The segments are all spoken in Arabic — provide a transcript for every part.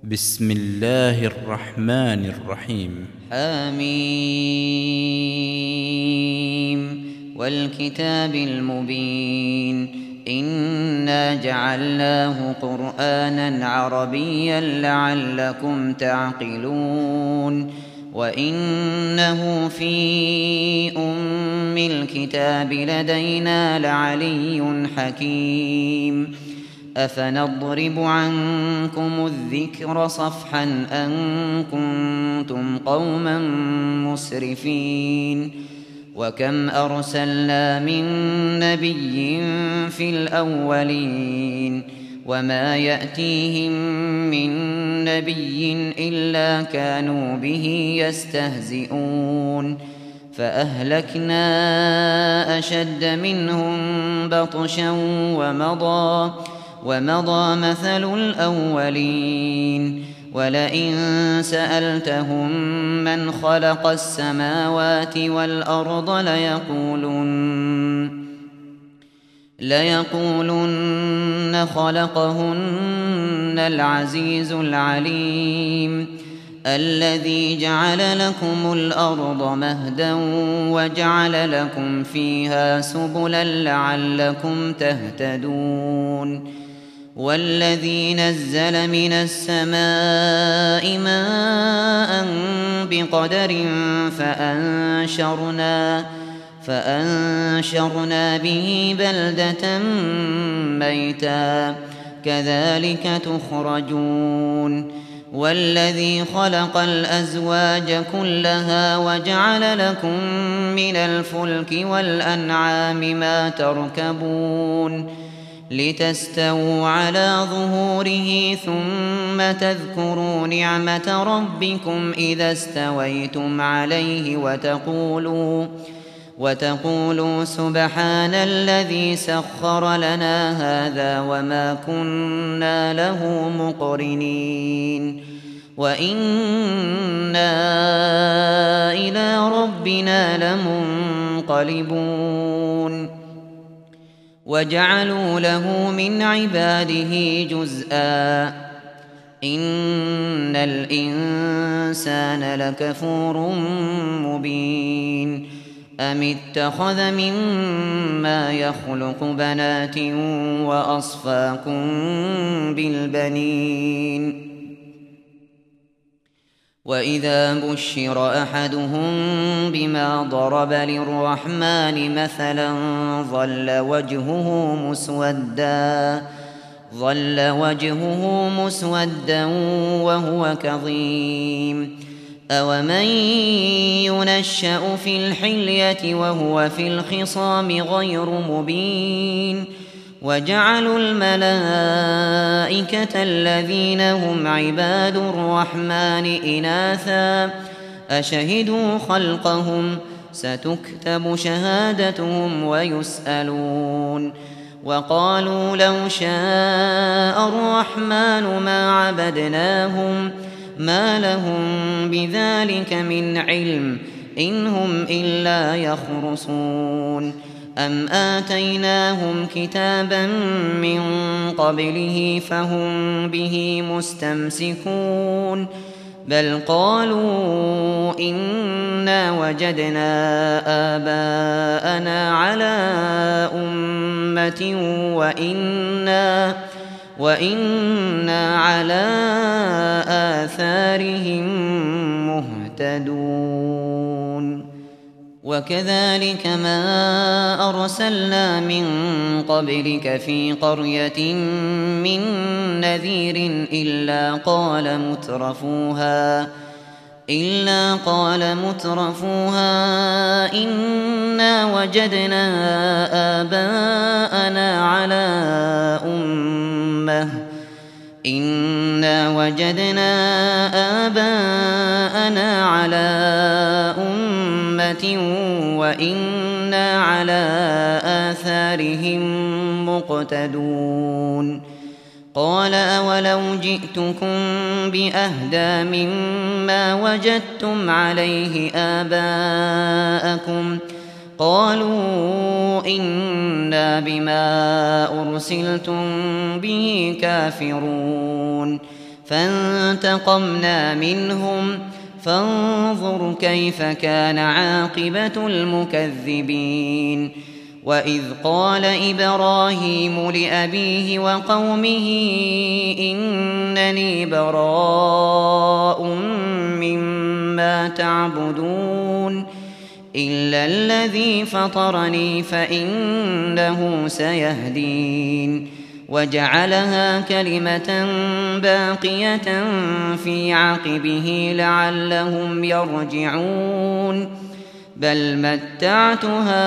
بسم الله الرحمن الرحيم. حميم والكتاب المبين إنا جعلناه قرآنا عربيا لعلكم تعقلون وإنه في أم الكتاب لدينا لعلي حكيم أفنضرب عنكم الذكر صفحا أن كنتم قوما مسرفين وكم أرسلنا من نبي في الأولين وما يأتيهم من نبي إلا كانوا به يستهزئون فأهلكنا أشد منهم بطشا ومضى مثل الأولين ولئن سألتهم من خلق السماوات والأرض ليقولن خلقهن العزيز العليم الذي جعل لكم الأرض مهدا وجعل لكم فيها سبلا لعلكم تهتدون والذي نزل من السماء ماء بقدر فأنشرنا به بلدة ميتا كذلك تخرجون والذي خلق الأزواج كلها وجعل لكم من الفلك والأنعام ما تركبون لتستووا على ظهوره ثم تذكروا نعمة ربكم إذا استويتم عليه وتقولوا سبحان الذي سخر لنا هذا وما كنا له مقرنين وإنا إلى ربنا لمنقلبون وجعلوا له من عباده جزءا إن الإنسان لكفور مبين أم اتخذ مما يخلق بنات وأصفاكم بالبنين وإذا بشر أحدهم بما ضرب للرحمن مثلا ظل وجهه مسودا وهو كظيم أومن ينشأ في الحلية وهو في الخصام غير مبين وجعلوا الملائكة الذين هم عباد الرحمن إناثا أشهدوا خلقهم ستكتب شهادتهم ويسألون وقالوا لو شاء الرحمن ما عبدناهم ما لهم بذلك من علم إن هم إلا يخرصون أم آتيناهم كتابا من قبله فهم به مستمسكون بل قالوا إنا وجدنا آباءنا على أمة وإنا على آثارهم مهتدون وكذلك ما أرسلنا من قبلك في قرية من نذير إلا قال مترفوها إنا وجدنا آباءنا على أمة وإنا على آثارهم مقتدون قال أولو جئتكم بأهدى مما وجدتم عليه آباءكم قالوا إنا بما أرسلتم به كافرون فانتقمنا منهم فانظر كيف كان عاقبة المكذبين. وإذ قال إبراهيم لأبيه وقومه إنني براء مما تعبدون إلا الذي فطرني فإنه سيهدين. وجعلها كلمة باقية في عقبه لعلهم يرجعون بل متعت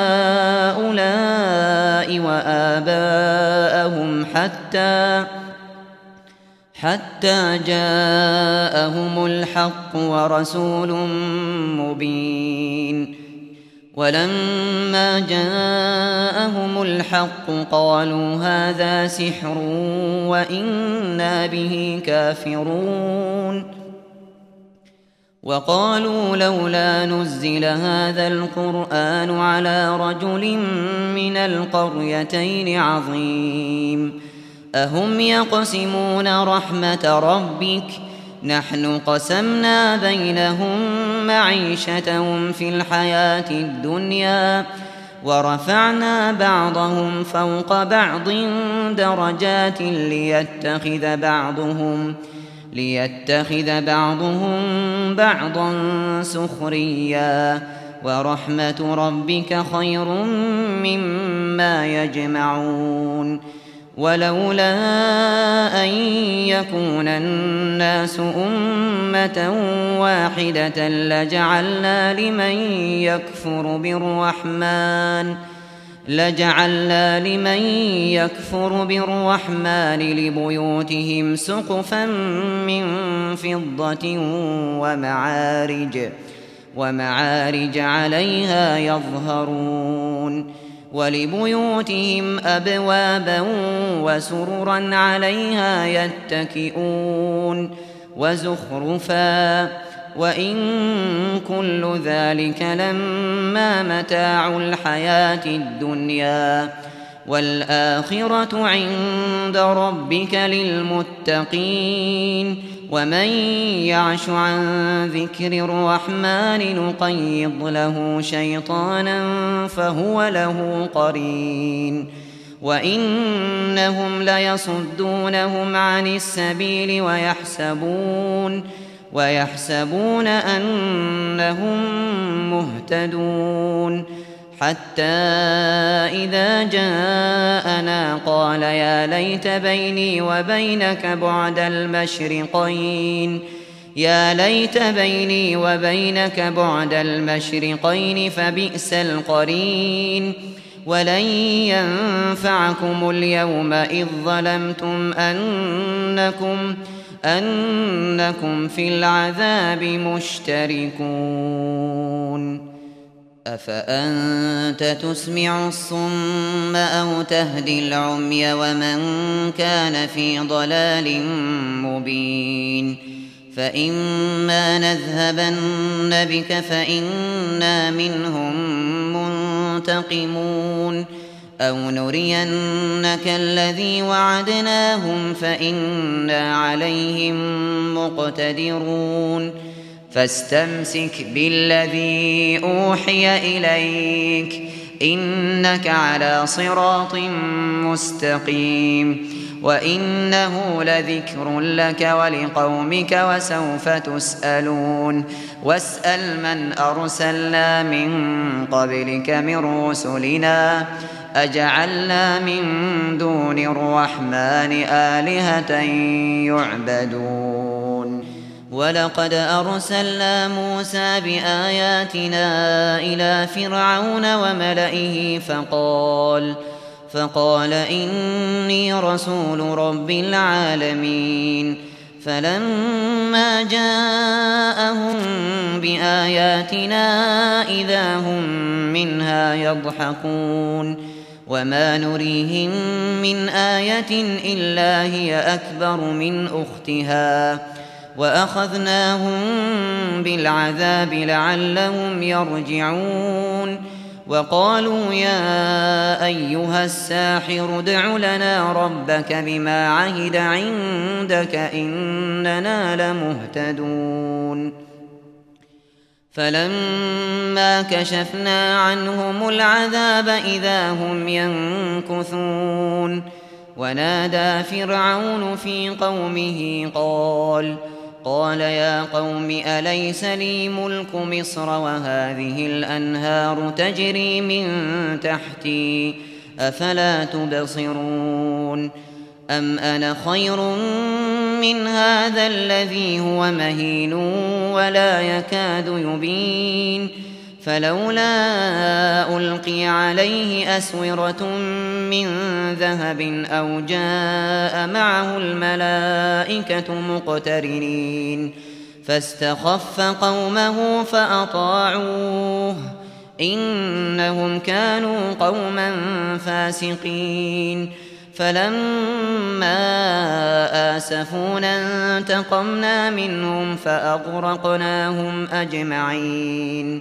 هؤلاء وآباءهم حتى جاءهم الحق ورسول مبين. ولما جاءهم الحق قالوا هذا سحر وإنا به كافرون. وقالوا لولا نزل هذا القرآن على رجل من القريتين عظيم أهم يقسمون رحمة ربك نحن قسمنا بينهم معيشتهم في الحياة الدنيا ورفعنا بعضهم فوق بعض درجات ليتخذ بعضهم بعضا سخريا ورحمة ربك خير مما يجمعون. ولولا أن يكون الناس أمة واحدة لجعلنا لمن يكفر بالرحمن لبيوتهم سقفا من فضة ومعارج عليها يظهرون ولبيوتهم أبوابا وسررا عليها يتكئون وزخرفا وإن كل ذلك لما متاع الحياة الدنيا والآخرة عند ربك للمتقين. ومن يعش عن ذكر الرحمن نقيض له شيطانا فهو له قرين وإنهم ليصدونهم عن السبيل ويحسبون أنهم مهتدون حتى إذا جاءنا قال يا ليت بيني وبينك بعد المشرقين فبئس القرين. ولن ينفعكم اليوم إذ ظلمتم أنكم في العذاب مشتركون. أفأنت تسمع الصم أو تهدي العمي ومن كان في ضلال مبين. فإما نذهبن بك فإنا منهم منتقمون أو نرينك الذي وعدناهم فإنا عليهم مقتدرون. فاستمسك بالذي أوحي إليك إنك على صراط مستقيم وإنه لذكر لك ولقومك وسوف تسألون. واسأل من أرسلنا من قبلك من رسلنا أجعلنا من دون الرحمن آلهة يعبدون. ولقد أرسلنا موسى بآياتنا إلى فرعون وملئه فقال إني رسول رب العالمين. فلما جاءهم بآياتنا إذا هم منها يضحكون وما نريهم من آية إلا هي أكبر من أختها وأخذناهم بالعذاب لعلهم يرجعون. وقالوا يا أيها الساحر ادع لنا ربك بما عهد عندك إننا لمهتدون فلما كشفنا عنهم العذاب إذا هم ينكثون ونادى فرعون في قومه قال يا قوم أليس لي ملك مصر وهذه الأنهار تجري من تحتي أفلا تبصرون أم أنا خير من هذا الذي هو مهين ولا يكاد يبين فلولا ألقي عليه أسورة من ذهب أو جاء معه الملائكة مقترنين فاستخف قومه فأطاعوه إنهم كانوا قوما فاسقين فلما آسفونا انتقمنا منهم فأغرقناهم أجمعين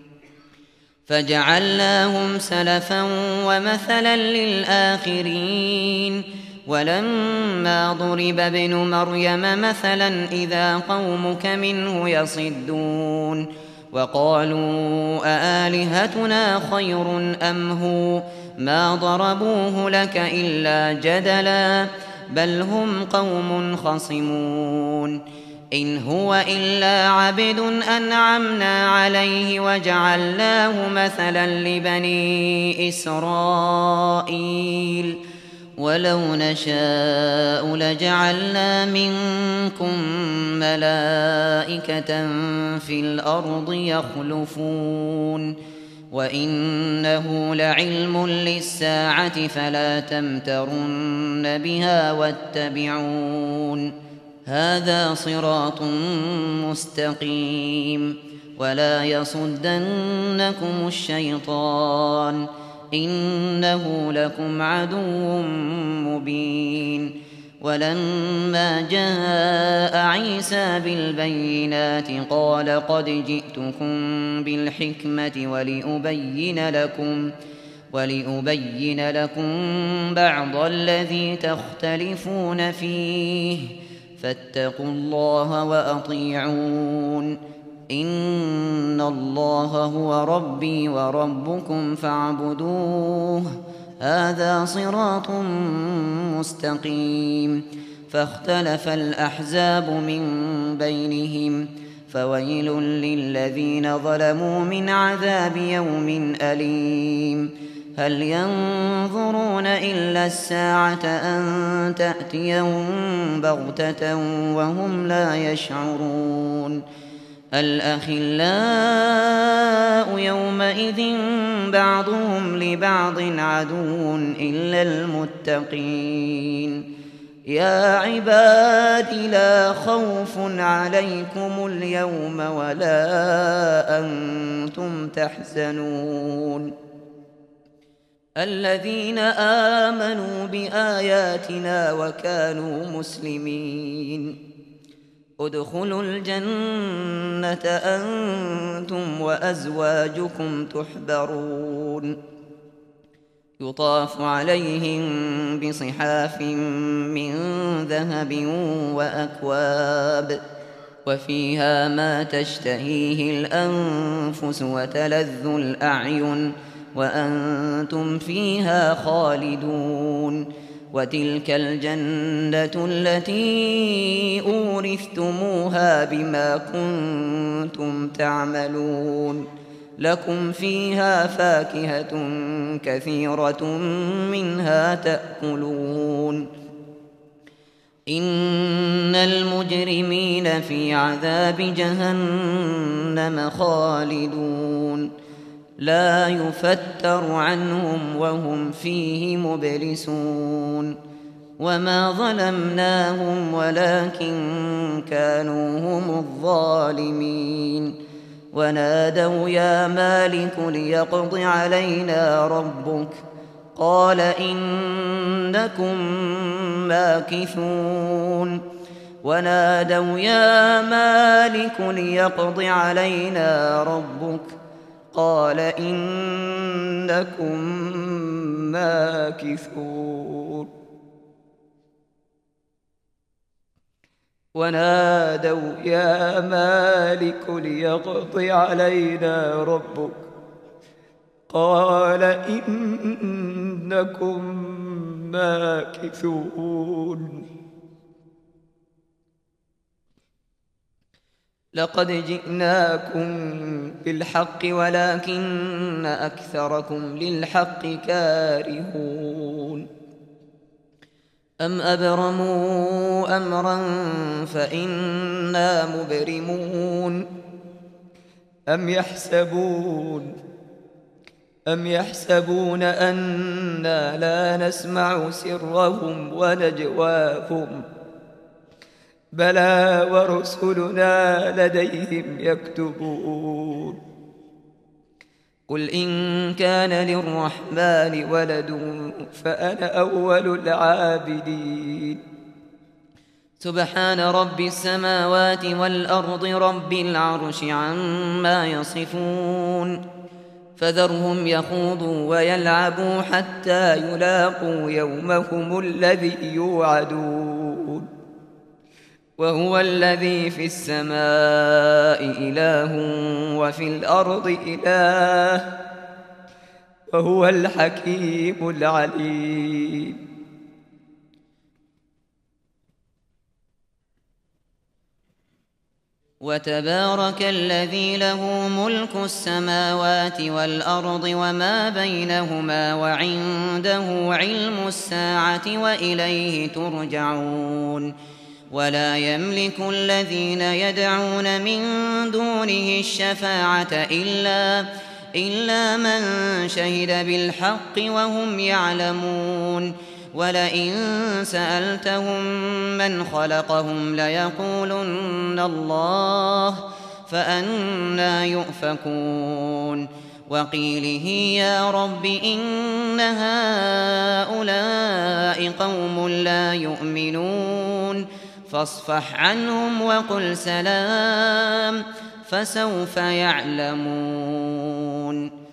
فجعلناهم سلفا ومثلا للآخرين ولما ضرب ابن مريم مثلا إذا قومك منه يصدون وقالوا أآلهتنا خير أم هو ما ضربوه لك إلا جدلا بل هم قوم خصمون إن هو إلا عبد أنعمنا عليه وجعلناه مثلا لبني إسرائيل ولو نشاء لجعلنا منكم ملائكة في الأرض يخلفون وإنه لعلم للساعة فلا تمترن بها واتبعون هذا صراط مستقيم ولا يصدنكم الشيطان إنه لكم عدو مبين ولما جاء عيسى بالبينات قال قد جئتكم بالحكمة ولأبين لكم بعض الذي تختلفون فيه فاتقوا الله وأطيعون إن الله هو ربي وربكم فاعبدوه هذا صراط مستقيم فاختلف الأحزاب من بينهم فويل للذين ظلموا من عذاب يوم أليم هل ينظرون إلا الساعة أن تأتيهم بغتة وهم لا يشعرون الأخلاء يومئذ بعضهم لبعض عدو إلا المتقين يا عباد لا خوف عليكم اليوم ولا أنتم تحزنون الذين آمنوا بآياتنا وكانوا مسلمين ادخلوا الجنة أنتم وأزواجكم تحبرون يطاف عليهم بصحاف من ذهب وأكواب وفيها ما تشتهيه الأنفس وتلذ الأعين وأنتم فيها خالدون وتلك الجنة التي أورثتموها بما كنتم تعملون لكم فيها فاكهة كثيرة منها تأكلون إن المجرمين في عذاب جهنم خالدون لا يفتر عنهم وهم فيه مبلسون وما ظلمناهم ولكن كانوا هم الظالمين ونادوا يا مالك ليقض علينا ربك قال إنكم ماكثون ونادوا يا مالك ليقض علينا ربك قال إنكم ماكثون ونادوا يا مالك ليقض علينا ربك قال إنكم ماكثون لقد جئناكم بالحق ولكن أكثركم للحق كارهون أم أبرموا أمرا فإنا مبرمون أم يحسبون أنا لا نسمع سرهم ونجواهم بلى ورسلنا لديهم يكتبون قل إن كان للرحمن ولد فأنا أول العابدين سبحان رب السماوات والأرض رب العرش عما يصفون فذرهم يخوضوا ويلعبوا حتى يلاقوا يومهم الذي يوعدون وهو الذي في السماء إله وفي الأرض إله وهو الحكيم العليم وتبارك الذي له ملك السماوات والأرض وما بينهما وعنده علم الساعة وإليه ترجعون ولا يملك الذين يدعون من دونه الشفاعة إلا من شهد بالحق وهم يعلمون ولئن سألتهم من خلقهم ليقولن الله فأنى يؤفكون وقيله يا رب إن هؤلاء قوم لا يؤمنون فاصفح عنهم وقل سلام فسوف يعلمون